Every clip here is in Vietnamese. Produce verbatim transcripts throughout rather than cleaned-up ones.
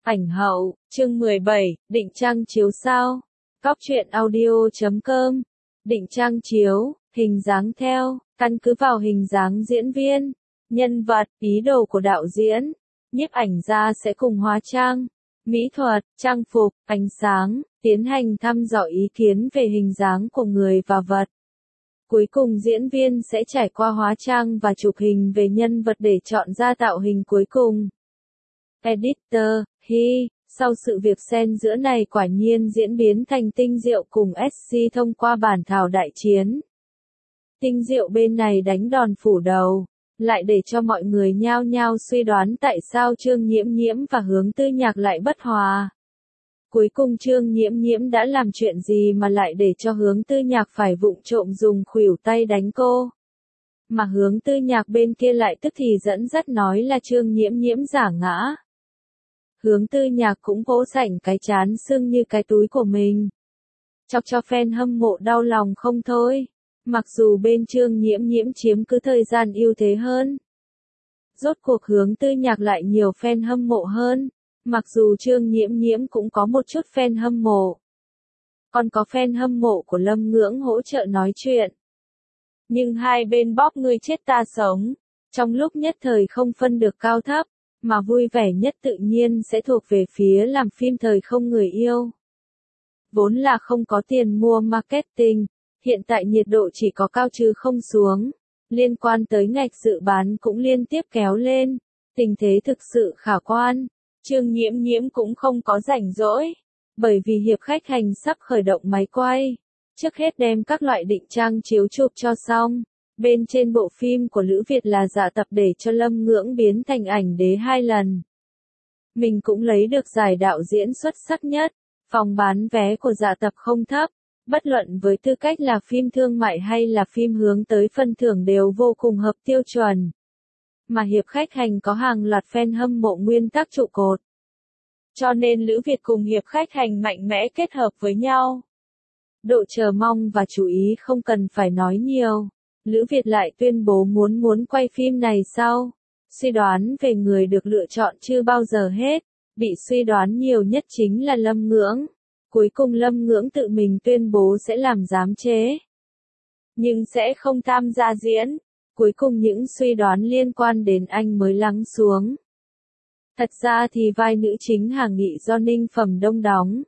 Ảnh hậu, chương mười bảy, định trang chiếu sao? Cóc truyện audio chấm com. Định trang chiếu, hình dáng theo, căn cứ vào hình dáng diễn viên, nhân vật, ý đồ của đạo diễn, nhiếp ảnh gia sẽ cùng hóa trang, mỹ thuật, trang phục, ánh sáng, tiến hành thăm dò ý kiến về hình dáng của người và vật. Cuối cùng diễn viên sẽ trải qua hóa trang và chụp hình về nhân vật để chọn ra tạo hình cuối cùng. Editor, Hi, sau sự việc xen giữa này quả nhiên diễn biến thành Tinh Diệu cùng ét xê thông qua bản thảo đại chiến. Tinh Diệu bên này đánh đòn phủ đầu, lại để cho mọi người nhao nhao suy đoán tại sao Trương Nhiễm Nhiễm và Hướng Tư Nhạc lại bất hòa. Cuối cùng Trương Nhiễm Nhiễm đã làm chuyện gì mà lại để cho Hướng Tư Nhạc phải vụng trộm dùng khuỷu tay đánh cô. Mà Hướng Tư Nhạc bên kia lại tức thì dẫn dắt nói là Trương Nhiễm Nhiễm giả ngã. Hướng Tư Nhạc cũng vỗ sảnh cái chán sưng như cái túi của mình. Chọc cho fan hâm mộ đau lòng không thôi. Mặc dù bên Trương Nhiễm Nhiễm chiếm cứ thời gian ưu thế hơn. Rốt cuộc Hướng Tư Nhạc lại nhiều fan hâm mộ hơn. Mặc dù Trương Nhiễm Nhiễm cũng có một chút fan hâm mộ. Còn có fan hâm mộ của Lâm Ngưỡng hỗ trợ nói chuyện. Nhưng hai bên bóp ngươi chết ta sống. Trong lúc nhất thời không phân được cao thấp. Mà vui vẻ nhất tự nhiên sẽ thuộc về phía làm phim thời không người yêu. Vốn là không có tiền mua marketing, hiện tại nhiệt độ chỉ có cao chứ không xuống. Liên quan tới ngạch dự bán cũng liên tiếp kéo lên, tình thế thực sự khả quan. Trương Nhiễm Nhiễm cũng không có rảnh rỗi, bởi vì hiệp khách hành sắp khởi động máy quay. Trước hết đem các loại định trang chiếu chụp cho xong. Bên trên bộ phim của Lữ Việt là giả tập để cho Lâm Ngưỡng biến thành ảnh đế hai lần. Mình cũng lấy được giải đạo diễn xuất sắc nhất. Phòng bán vé của giả tập không thấp. Bất luận với tư cách là phim thương mại hay là phim hướng tới phân thưởng đều vô cùng hợp tiêu chuẩn. Mà hiệp khách hành có hàng loạt fan hâm mộ nguyên tắc trụ cột. Cho nên Lữ Việt cùng hiệp khách hành mạnh mẽ kết hợp với nhau. Độ chờ mong và chú ý không cần phải nói nhiều. Lữ Việt lại tuyên bố muốn muốn quay phim này sau. Suy đoán về người được lựa chọn chưa bao giờ hết. Bị suy đoán nhiều nhất chính là Lâm Ngưỡng. Cuối cùng Lâm Ngưỡng tự mình tuyên bố sẽ làm giám chế. Nhưng sẽ không tham gia diễn. Cuối cùng những suy đoán liên quan đến anh mới lắng xuống. Thật ra thì vai nữ chính Hà Nghị do Ninh Phẩm Đông đóng.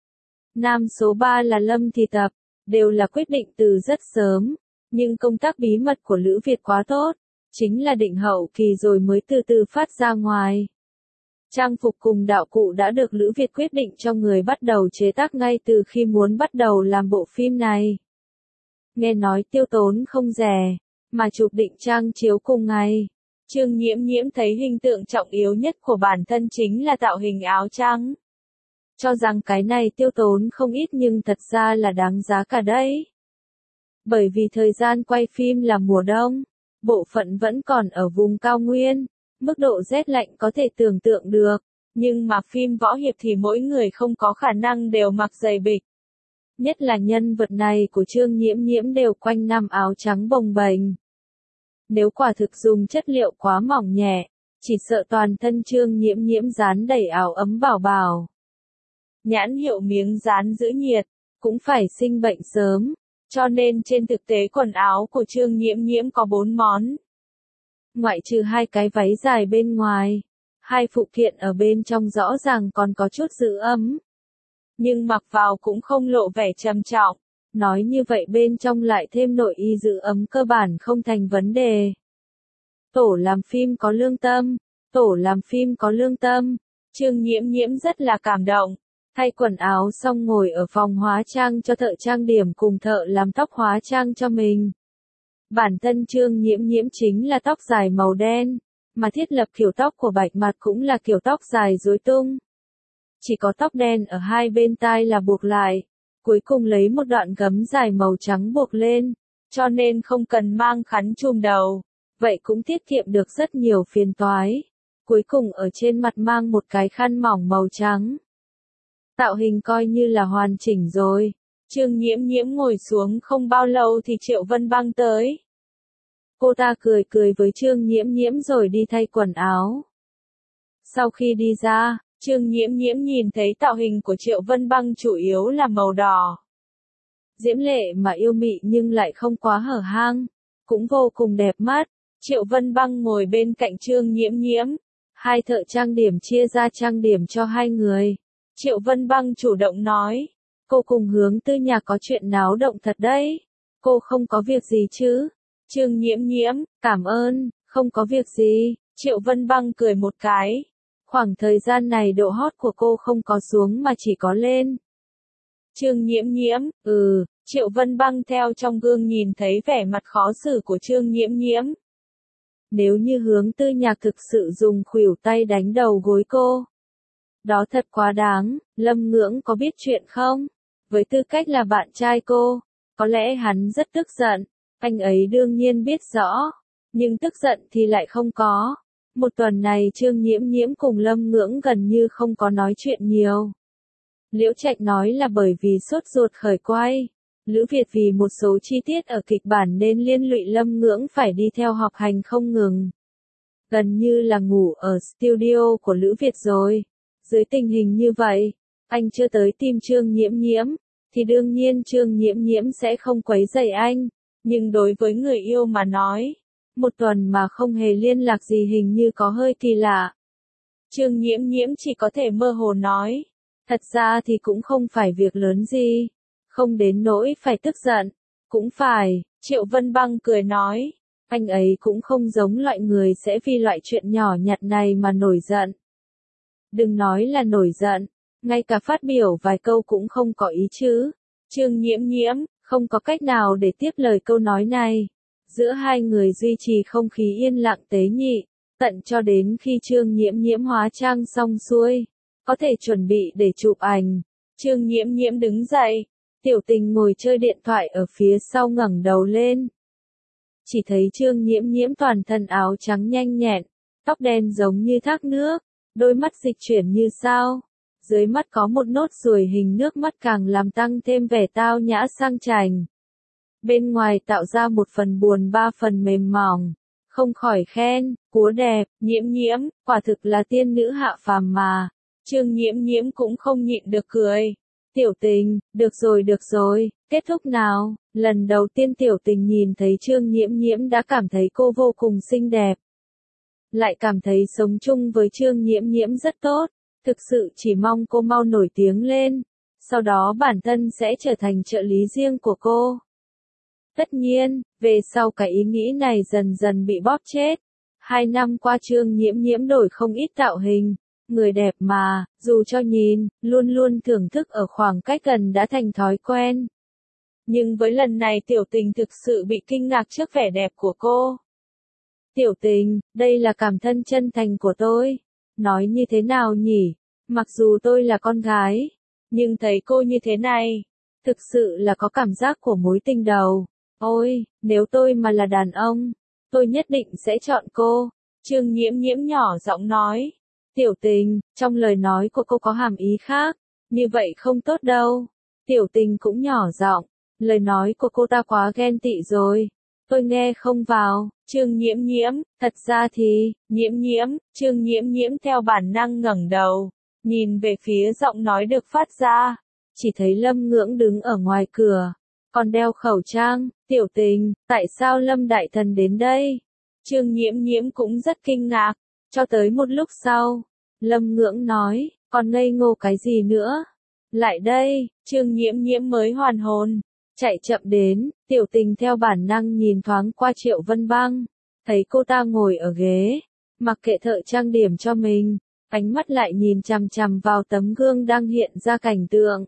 Nam số ba là Lâm Thị Tập. Đều là quyết định từ rất sớm. Nhưng công tác bí mật của Lữ Việt quá tốt. Chính là định hậu kỳ rồi mới từ từ phát ra ngoài. Trang phục cùng đạo cụ đã được Lữ Việt quyết định cho người bắt đầu chế tác ngay từ khi muốn bắt đầu làm bộ phim này. Nghe nói tiêu tốn không rẻ, mà chụp định trang chiếu cùng ngày. Trương Nhiễm Nhiễm thấy hình tượng trọng yếu nhất của bản thân chính là tạo hình áo trắng. Cho rằng cái này tiêu tốn không ít nhưng thật ra là đáng giá cả đấy. Bởi vì thời gian quay phim là mùa đông, bộ phận vẫn còn ở vùng cao nguyên, mức độ rét lạnh có thể tưởng tượng được, nhưng mà phim võ hiệp thì mỗi người không có khả năng đều mặc giày bịch. Nhất là nhân vật này của Trương Nhiễm Nhiễm đều quanh năm áo trắng bồng bềnh. Nếu quả thực dùng chất liệu quá mỏng nhẹ, chỉ sợ toàn thân Trương Nhiễm Nhiễm dán đầy áo ấm bảo bảo. Nhãn hiệu miếng dán giữ nhiệt, cũng phải sinh bệnh sớm. Cho nên trên thực tế quần áo của Trương Nhiễm Nhiễm có bốn món. Ngoại trừ hai cái váy dài bên ngoài, hai phụ kiện ở bên trong rõ ràng còn có chút giữ ấm. Nhưng mặc vào cũng không lộ vẻ trầm trọng. Nói như vậy bên trong lại thêm nội y giữ ấm cơ bản không thành vấn đề. Tổ làm phim có lương tâm, tổ làm phim có lương tâm. Trương Nhiễm Nhiễm rất là cảm động. Thay quần áo xong ngồi ở phòng hóa trang cho thợ trang điểm cùng thợ làm tóc hóa trang cho mình. Bản thân Trương Nhiễm Nhiễm chính là tóc dài màu đen, mà thiết lập kiểu tóc của Bạch Mặt cũng là kiểu tóc dài rối tung. Chỉ có tóc đen ở hai bên tai là buộc lại, cuối cùng lấy một đoạn gấm dài màu trắng buộc lên, cho nên không cần mang khăn trùm đầu, vậy cũng tiết kiệm được rất nhiều phiền toái. Cuối cùng ở trên mặt mang một cái khăn mỏng màu trắng. Tạo hình coi như là hoàn chỉnh rồi. Trương Nhiễm Nhiễm ngồi xuống không bao lâu thì Triệu Vân Băng tới. Cô ta cười cười với Trương Nhiễm Nhiễm rồi đi thay quần áo. Sau khi đi ra, Trương Nhiễm Nhiễm nhìn thấy tạo hình của Triệu Vân Băng chủ yếu là màu đỏ. Diễm lệ mà yêu mị nhưng lại không quá hở hang, cũng vô cùng đẹp mắt. Triệu Vân Băng ngồi bên cạnh Trương Nhiễm Nhiễm. Hai thợ trang điểm chia ra trang điểm cho hai người. Triệu Vân Băng chủ động nói. Cô cùng Hướng Tư Nhạc có chuyện náo động thật đấy. Cô không có việc gì chứ? Trương Nhiễm Nhiễm, cảm ơn, không có việc gì. Triệu Vân Băng cười một cái. Khoảng thời gian này độ hot của cô không có xuống mà chỉ có lên. Trương Nhiễm Nhiễm, ừ, Triệu Vân Băng theo trong gương nhìn thấy vẻ mặt khó xử của Trương Nhiễm Nhiễm. Nếu như Hướng Tư Nhạc thực sự dùng khuỷu tay đánh đầu gối cô, đó thật quá đáng. Lâm Ngưỡng có biết chuyện không? Với tư cách là bạn trai cô, có lẽ hắn rất tức giận. Anh ấy đương nhiên biết rõ, nhưng tức giận thì lại không có. Một tuần này Trương Nhiễm Nhiễm cùng Lâm Ngưỡng gần như không có nói chuyện nhiều. Liễu Trạch nói là bởi vì sốt ruột khởi quay. Lữ Việt vì một số chi tiết ở kịch bản nên liên lụy Lâm Ngưỡng phải đi theo học hành không ngừng. Gần như là ngủ ở studio của Lữ Việt rồi. Dưới tình hình như vậy, anh chưa tới tìm Trương Nhiễm Nhiễm, thì đương nhiên Trương Nhiễm Nhiễm sẽ không quấy rầy anh. Nhưng đối với người yêu mà nói, một tuần mà không hề liên lạc gì hình như có hơi kỳ lạ. Trương Nhiễm Nhiễm chỉ có thể mơ hồ nói. Thật ra thì cũng không phải việc lớn gì. Không đến nỗi phải tức giận. Cũng phải, Triệu Vân Băng cười nói. Anh ấy cũng không giống loại người sẽ vì loại chuyện nhỏ nhặt này mà nổi giận. Đừng nói là nổi giận, ngay cả phát biểu vài câu cũng không có ý chứ. Trương Nhiễm Nhiễm, không có cách nào để tiếp lời câu nói này. Giữa hai người duy trì không khí yên lặng tế nhị, tận cho đến khi Trương Nhiễm Nhiễm hóa trang xong xuôi, có thể chuẩn bị để chụp ảnh. Trương Nhiễm Nhiễm đứng dậy, Tiểu Tình ngồi chơi điện thoại ở phía sau ngẩng đầu lên. Chỉ thấy Trương Nhiễm Nhiễm toàn thân áo trắng nhanh nhẹn, tóc đen giống như thác nước, đôi mắt dịch chuyển như sao. Dưới mắt có một nốt ruồi hình nước mắt càng làm tăng thêm vẻ tao nhã sang chảnh. Bên ngoài tạo ra một phần buồn ba phần mềm mỏng. Không khỏi khen, cúa đẹp, Nhiễm Nhiễm, quả thực là tiên nữ hạ phàm mà. Trương Nhiễm Nhiễm cũng không nhịn được cười. Tiểu Tình, được rồi được rồi, kết thúc nào. Lần đầu tiên Tiểu Tình nhìn thấy Trương Nhiễm Nhiễm đã cảm thấy cô vô cùng xinh đẹp. Lại cảm thấy sống chung với Trương Nhiễm Nhiễm rất tốt. Thực sự chỉ mong cô mau nổi tiếng lên. Sau đó bản thân sẽ trở thành trợ lý riêng của cô. Tất nhiên, về sau cái ý nghĩ này dần dần bị bóp chết. Hai năm qua Trương Nhiễm Nhiễm đổi không ít tạo hình. Người đẹp mà, dù cho nhìn, luôn luôn thưởng thức ở khoảng cách gần đã thành thói quen. Nhưng với lần này Tiểu Tình thực sự bị kinh ngạc trước vẻ đẹp của cô. Tiểu Tình, đây là cảm thân chân thành của tôi. Nói như thế nào nhỉ? Mặc dù tôi là con gái, nhưng thấy cô như thế này, thực sự là có cảm giác của mối tình đầu. Ôi, nếu tôi mà là đàn ông, tôi nhất định sẽ chọn cô. Trương Nhiễm Nhiễm nhỏ giọng nói. Tiểu Tình, trong lời nói của cô có hàm ý khác, như vậy không tốt đâu. Tiểu Tình cũng nhỏ giọng, lời nói của cô ta quá ghen tị rồi. Tôi nghe không vào. Trương Nhiễm Nhiễm, thật ra thì, Nhiễm Nhiễm, Trương Nhiễm Nhiễm theo bản năng ngẩng đầu, nhìn về phía giọng nói được phát ra, chỉ thấy Lâm Ngưỡng đứng ở ngoài cửa, còn đeo khẩu trang. Tiểu Tình, tại sao Lâm Đại Thần đến đây? Trương Nhiễm Nhiễm cũng rất kinh ngạc, cho tới một lúc sau, Lâm Ngưỡng nói, còn ngây ngô cái gì nữa? Lại đây, Trương Nhiễm Nhiễm mới hoàn hồn. Chạy chậm đến, Tiểu Tình theo bản năng nhìn thoáng qua Triệu Vân Băng, thấy cô ta ngồi ở ghế, mặc kệ thợ trang điểm cho mình, ánh mắt lại nhìn chằm chằm vào tấm gương đang hiện ra cảnh tượng.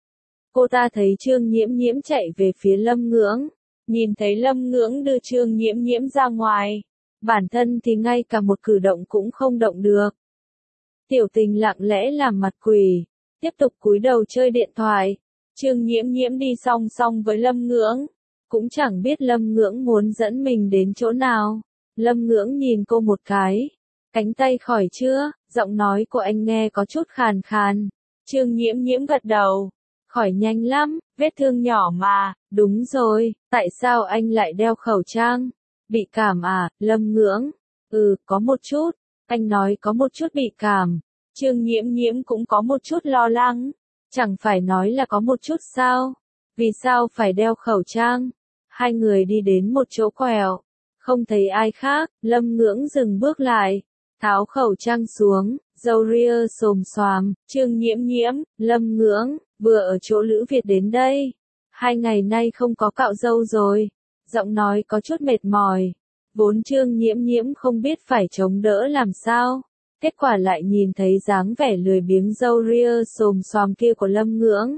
Cô ta thấy Trương Nhiễm Nhiễm chạy về phía Lâm Ngưỡng, nhìn thấy Lâm Ngưỡng đưa Trương Nhiễm Nhiễm ra ngoài, bản thân thì ngay cả một cử động cũng không động được. Tiểu Tình lặng lẽ làm mặt quỷ, tiếp tục cúi đầu chơi điện thoại. Trương Nhiễm Nhiễm đi song song với Lâm Ngưỡng, cũng chẳng biết Lâm Ngưỡng muốn dẫn mình đến chỗ nào. Lâm Ngưỡng nhìn cô một cái, cánh tay khỏi chưa, giọng nói của anh nghe có chút khàn khàn. Trương Nhiễm Nhiễm gật đầu, khỏi nhanh lắm, vết thương nhỏ mà. Đúng rồi, tại sao anh lại đeo khẩu trang? Bị cảm à? Lâm Ngưỡng, ừ, có một chút, anh nói có một chút bị cảm. Trương Nhiễm Nhiễm cũng có một chút lo lắng. Chẳng phải nói là có một chút sao? Vì sao phải đeo khẩu trang? Hai người đi đến một chỗ quẹo. Không thấy ai khác, Lâm Ngưỡng dừng bước lại. Tháo khẩu trang xuống, râu ria xồm xoàm. Trương Nhiễm Nhiễm, Lâm Ngưỡng, vừa ở chỗ Lữ Việt đến đây. Hai ngày nay không có cạo râu rồi. Giọng nói có chút mệt mỏi. Vốn Trương Nhiễm Nhiễm không biết phải chống đỡ làm sao. Kết quả lại nhìn thấy dáng vẻ lười biếng râu ria xồm xoàm kia của Lâm Ngưỡng.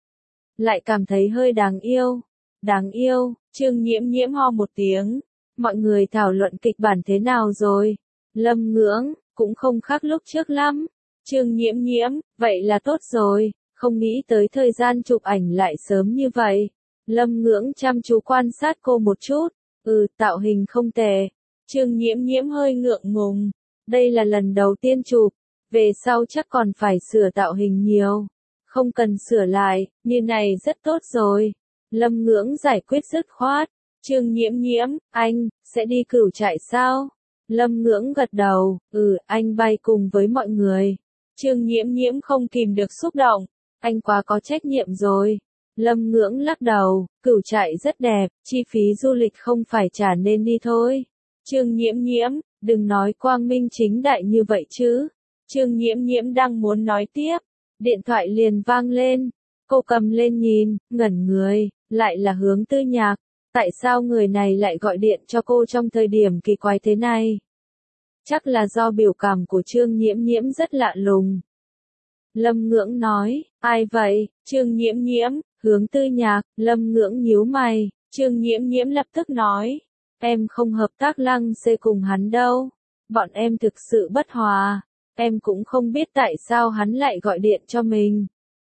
Lại cảm thấy hơi đáng yêu. Đáng yêu, Trương Nhiễm Nhiễm ho một tiếng. Mọi người thảo luận kịch bản thế nào rồi? Lâm Ngưỡng, cũng không khác lúc trước lắm. Trương Nhiễm Nhiễm, vậy là tốt rồi, không nghĩ tới thời gian chụp ảnh lại sớm như vậy. Lâm Ngưỡng chăm chú quan sát cô một chút. Ừ, tạo hình không tệ. Trương Nhiễm Nhiễm hơi ngượng ngùng. Đây là lần đầu tiên chụp, về sau chắc còn phải sửa tạo hình nhiều. Không cần sửa lại, như này rất tốt rồi. Lâm Ngưỡng giải quyết dứt khoát. Trương Nhiễm Nhiễm, anh, sẽ đi cửu trại sao? Lâm Ngưỡng gật đầu, ừ, anh bay cùng với mọi người. Trương Nhiễm Nhiễm không kìm được xúc động, anh quá có trách nhiệm rồi. Lâm Ngưỡng lắc đầu, cửu trại rất đẹp, chi phí du lịch không phải trả nên đi thôi. Trương Nhiễm Nhiễm, đừng nói quang minh chính đại như vậy chứ. Trương Nhiễm Nhiễm đang muốn nói tiếp, điện thoại liền vang lên. Cô cầm lên nhìn, ngẩn người, lại là Hướng Tư Nhạc. Tại sao người này lại gọi điện cho cô trong thời điểm kỳ quái thế này? Chắc là do biểu cảm của Trương Nhiễm Nhiễm rất lạ lùng. Lâm Ngưỡng nói, ai vậy? Trương Nhiễm Nhiễm, Hướng Tư Nhạc. Lâm Ngưỡng nhíu mày. Trương Nhiễm Nhiễm lập tức nói, em không hợp tác lăng xê cùng hắn đâu. Bọn em thực sự bất hòa. Em cũng không biết tại sao hắn lại gọi điện cho mình.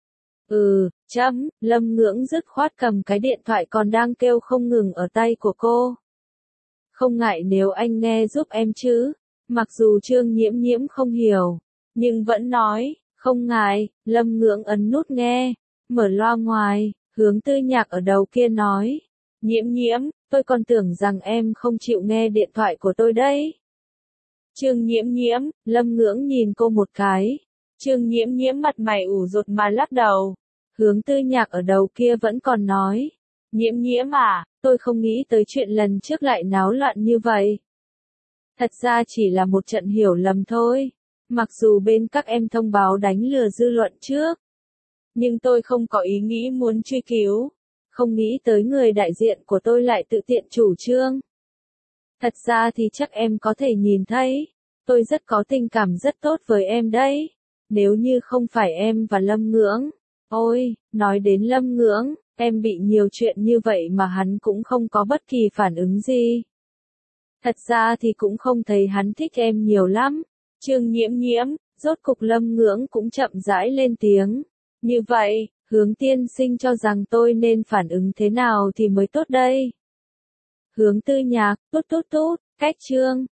Ừ, chấm, Lâm Ngưỡng dứt khoát cầm cái điện thoại còn đang kêu không ngừng ở tay của cô. Không ngại nếu anh nghe giúp em chứ. Mặc dù Trương Nhiễm Nhiễm không hiểu, nhưng vẫn nói, không ngại. Lâm Ngưỡng ấn nút nghe, mở loa ngoài, Hướng Tư Nhạc ở đầu kia nói, Nhiễm Nhiễm, tôi còn tưởng rằng em không chịu nghe điện thoại của tôi đấy. Trương Nhiễm Nhiễm, Lâm Ngưỡng nhìn cô một cái. Trương Nhiễm Nhiễm mặt mày ủ rột mà lắc đầu. Hướng Tư Nhạc ở đầu kia vẫn còn nói, Nhiễm Nhiễm à, tôi không nghĩ tới chuyện lần trước lại náo loạn như vậy. Thật ra chỉ là một trận hiểu lầm thôi. Mặc dù bên các em thông báo đánh lừa dư luận trước, nhưng tôi không có ý nghĩ muốn truy cứu. Không nghĩ tới người đại diện của tôi lại tự tiện chủ trương. Thật ra thì chắc em có thể nhìn thấy, tôi rất có tình cảm rất tốt với em đấy. Nếu như không phải em và Lâm Ngưỡng. Ôi, nói đến Lâm Ngưỡng, em bị nhiều chuyện như vậy mà hắn cũng không có bất kỳ phản ứng gì. Thật ra thì cũng không thấy hắn thích em nhiều lắm. Trương Nhiễm Nhiễm, rốt cục Lâm Ngưỡng cũng chậm rãi lên tiếng. Như vậy, Hướng tiên sinh cho rằng tôi nên phản ứng thế nào thì mới tốt đây? Hướng Tư Nhạc, tút tút tút, cách Trương